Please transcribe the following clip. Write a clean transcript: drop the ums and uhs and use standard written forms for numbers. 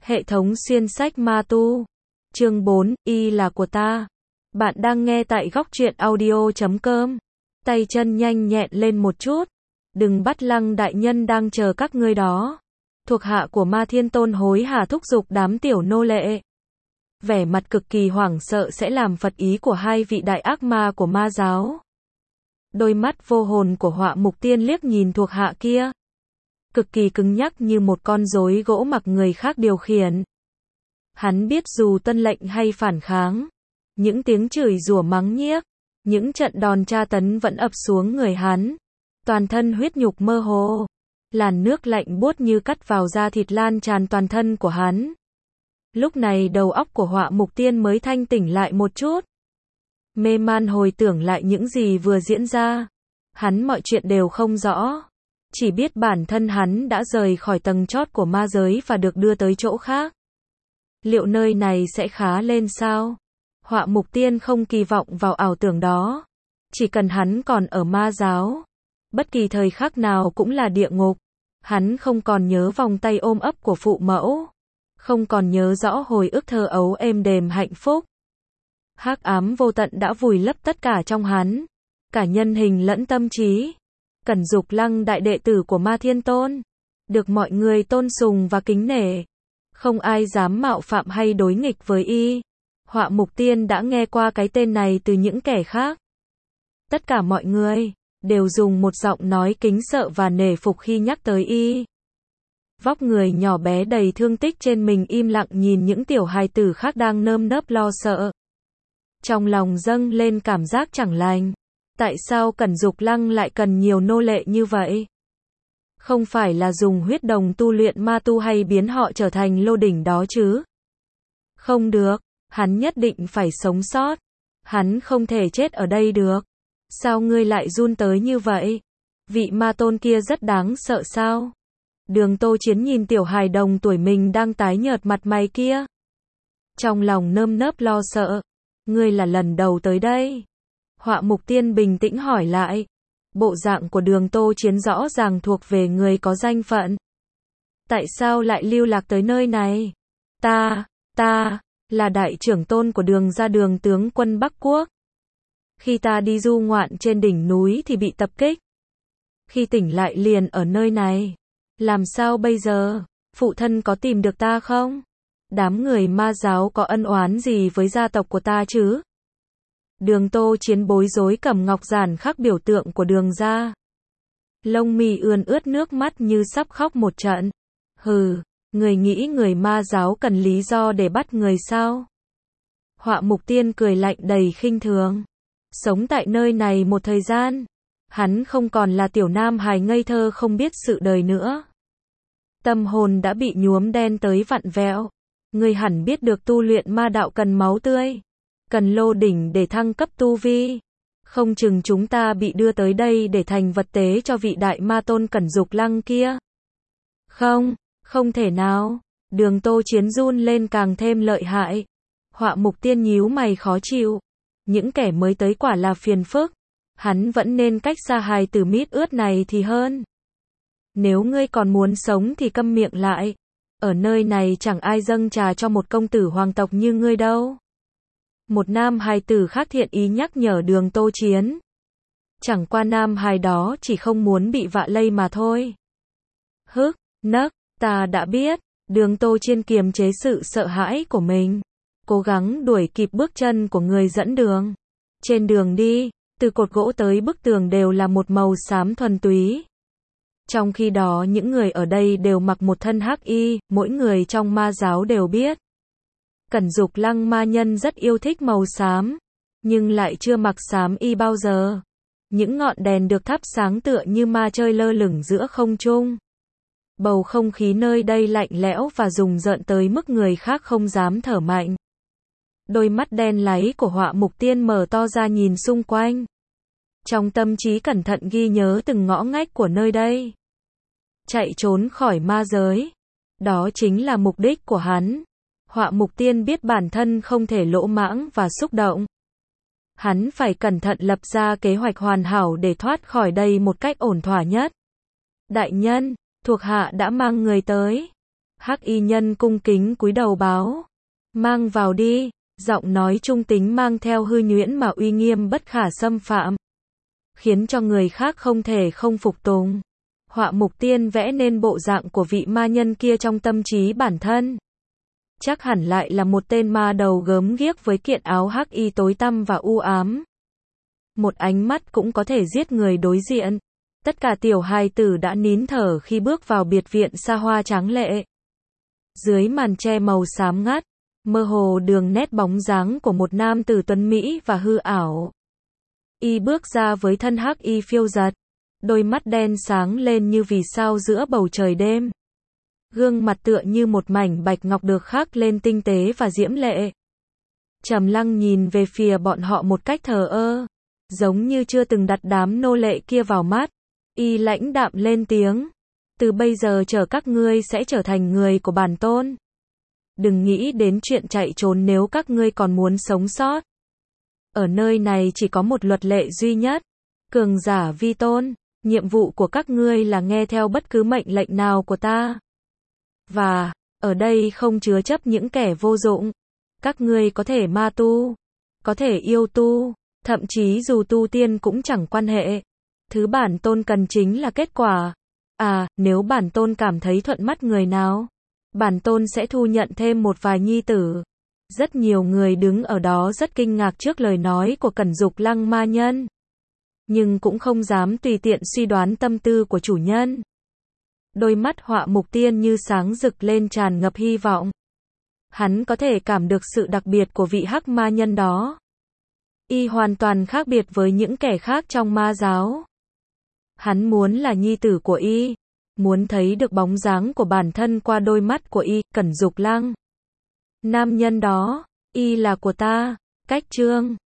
Hệ thống xuyên sách ma tu. Chương 4, y là của ta. Bạn đang nghe tại góc truyện audio.com. Tay chân nhanh nhẹn lên một chút. Đừng bắt Lăng đại nhân đang chờ các ngươi đó. Thuộc hạ của Ma Thiên Tôn hối hả thúc giục đám tiểu nô lệ. Vẻ mặt cực kỳ hoảng sợ sẽ làm phật ý của hai vị đại ác ma của ma giáo. Đôi mắt vô hồn của Họa Mục Tiên liếc nhìn thuộc hạ kia. Cực kỳ cứng nhắc như một con rối gỗ mặc người khác điều khiển. Hắn biết dù tuân lệnh hay phản kháng, những tiếng chửi rủa mắng nhiếc, những trận đòn tra tấn vẫn ập xuống người hắn. Toàn thân huyết nhục mơ hồ, làn nước lạnh buốt như cắt vào da thịt lan tràn toàn thân của hắn. Lúc này đầu óc của Họa Mục Tiên mới thanh tỉnh lại một chút. Mê man hồi tưởng lại những gì vừa diễn ra. Hắn mọi chuyện đều không rõ. Chỉ biết bản thân hắn đã rời khỏi tầng chót của ma giới và được đưa tới chỗ khác. Liệu nơi này sẽ khá lên sao? Họa Mục Tiên không kỳ vọng vào ảo tưởng đó. Chỉ cần hắn còn ở ma giáo, bất kỳ thời khắc nào cũng là địa ngục. Hắn không còn nhớ vòng tay ôm ấp của phụ mẫu. Không còn nhớ rõ hồi ức thơ ấu êm đềm hạnh phúc. Hắc ám vô tận đã vùi lấp tất cả trong hắn. Cả nhân hình lẫn tâm trí. Cẩn Dục Lăng đại đệ tử của Ma Thiên Tôn. Được mọi người tôn sùng và kính nể. Không ai dám mạo phạm hay đối nghịch với y. Họa Mục Tiên đã nghe qua cái tên này từ những kẻ khác. Tất cả mọi người đều dùng một giọng nói kính sợ và nể phục khi nhắc tới y. Vóc người nhỏ bé đầy thương tích trên mình im lặng nhìn những tiểu hài tử khác đang nơm nớp lo sợ. Trong lòng dâng lên cảm giác chẳng lành. Tại sao Cẩn Dục Lăng lại cần nhiều nô lệ như vậy? Không phải là dùng huyết đồng tu luyện ma tu hay biến họ trở thành lô đỉnh đó chứ? Không được, hắn nhất định phải sống sót. Hắn không thể chết ở đây được. Sao ngươi lại run tới như vậy? Vị ma tôn kia rất đáng sợ sao? Đường Tô Chiến nhìn tiểu hài đồng tuổi mình đang tái nhợt mặt mày kia. Trong lòng nơm nớp lo sợ. Ngươi là lần đầu tới đây. Họa Mục Tiên bình tĩnh hỏi lại. Bộ dạng của Đường Tô Chiến rõ ràng thuộc về người có danh phận. Tại sao lại lưu lạc tới nơi này? Ta là đại trưởng tôn của Đường gia Đường tướng quân Bắc Quốc. Khi ta đi du ngoạn trên đỉnh núi thì bị tập kích. Khi tỉnh lại liền ở nơi này. Làm sao bây giờ? Phụ thân có tìm được ta không? Đám người ma giáo có ân oán gì với gia tộc của ta chứ? Đường Tô Chiến bối rối cầm ngọc giản khắc biểu tượng của Đường gia. Lông mi ươn ướt nước mắt như sắp khóc một trận. Hừ, người nghĩ người ma giáo cần lý do để bắt người sao? Họa Mục Tiên cười lạnh đầy khinh thường. Sống tại nơi này một thời gian, hắn không còn là tiểu nam hài ngây thơ không biết sự đời nữa. Tâm hồn đã bị nhuốm đen tới vặn vẹo. Người hẳn biết được tu luyện ma đạo cần máu tươi. Cần lô đỉnh để thăng cấp tu vi. Không chừng chúng ta bị đưa tới đây để thành vật tế cho vị đại ma tôn Cẩn Dục Lăng kia. Không thể nào. Đường Tô Chiến run lên càng thêm lợi hại. Họa Mục Tiên nhíu mày khó chịu. Những kẻ mới tới quả là phiền phức. Hắn vẫn nên cách xa hài tử mít ướt này thì hơn. Nếu ngươi còn muốn sống thì câm miệng lại. Ở nơi này chẳng ai dâng trà cho một công tử hoàng tộc như ngươi đâu. Một nam hài tử khác thiện ý nhắc nhở Đường Tô Chiến. Chẳng qua nam hài đó chỉ không muốn bị vạ lây mà thôi. Ta đã biết. Đường Tô Chiến kiềm chế sự sợ hãi của mình. Cố gắng đuổi kịp bước chân của người dẫn đường. Trên đường đi, từ cột gỗ tới bức tường đều là một màu xám thuần túy. Trong khi đó những người ở đây đều mặc một thân hắc y, mỗi người trong ma giáo đều biết. Cẩn Dục Lăng ma nhân rất yêu thích màu xám, nhưng lại chưa mặc xám y bao giờ. Những ngọn đèn được thắp sáng tựa như ma chơi lơ lửng giữa không trung. Bầu không khí nơi đây lạnh lẽo và rùng rợn tới mức người khác không dám thở mạnh. Đôi mắt đen láy của Họa Mục Tiên mở to ra nhìn xung quanh. Trong tâm trí cẩn thận ghi nhớ từng ngõ ngách của nơi đây. Chạy trốn khỏi ma giới. Đó chính là mục đích của hắn. Họa Mục Tiên biết bản thân không thể lỗ mãng và xúc động. Hắn phải cẩn thận lập ra kế hoạch hoàn hảo để thoát khỏi đây một cách ổn thỏa nhất. Đại nhân, thuộc hạ đã mang người tới. Hắc y nhân cung kính cúi đầu báo. Mang vào đi. Giọng nói trung tính mang theo hư nhuyễn mà uy nghiêm bất khả xâm phạm, khiến cho người khác không thể không phục tùng. Họa Mục Tiên vẽ nên bộ dạng của vị ma nhân kia trong tâm trí bản thân. Chắc hẳn lại là một tên ma đầu gớm ghiếc với kiện áo hắc y tối tăm và u ám. Một ánh mắt cũng có thể giết người đối diện. Tất cả tiểu hài tử đã nín thở khi bước vào biệt viện xa hoa tráng lệ. Dưới màn che màu xám ngắt, mơ hồ đường nét bóng dáng của một nam tử tuấn mỹ và hư ảo. Y bước ra với thân hắc y phiêu dật, đôi mắt đen sáng lên như vì sao giữa bầu trời đêm. Gương mặt tựa như một mảnh bạch ngọc được khắc lên tinh tế và diễm lệ. Trầm Lăng nhìn về phía bọn họ một cách thờ ơ, giống như chưa từng đặt đám nô lệ kia vào mắt. Y lãnh đạm lên tiếng, từ bây giờ chờ các ngươi sẽ trở thành người của bản tôn. Đừng nghĩ đến chuyện chạy trốn nếu các ngươi còn muốn sống sót. Ở nơi này chỉ có một luật lệ duy nhất, cường giả vi tôn. Nhiệm vụ của các ngươi là nghe theo bất cứ mệnh lệnh nào của ta. Và, ở đây không chứa chấp những kẻ vô dụng. Các ngươi có thể ma tu, có thể yêu tu, thậm chí dù tu tiên cũng chẳng quan hệ. Thứ bản tôn cần chính là kết quả. Nếu bản tôn cảm thấy thuận mắt người nào, bản tôn sẽ thu nhận thêm một vài nhi tử. Rất nhiều người đứng ở đó rất kinh ngạc trước lời nói của Cẩn Dục Lăng ma nhân, nhưng cũng không dám tùy tiện suy đoán tâm tư của chủ nhân. Đôi mắt Họa Mục Tiên như sáng rực lên tràn ngập hy vọng. Hắn có thể cảm được sự đặc biệt của vị hắc ma nhân đó. Y hoàn toàn khác biệt với những kẻ khác trong ma giáo. Hắn muốn là nhi tử của Y, muốn thấy được bóng dáng của bản thân qua đôi mắt của Y. Cẩn Dục Lăng, nam nhân đó, Y là của ta. Cách chương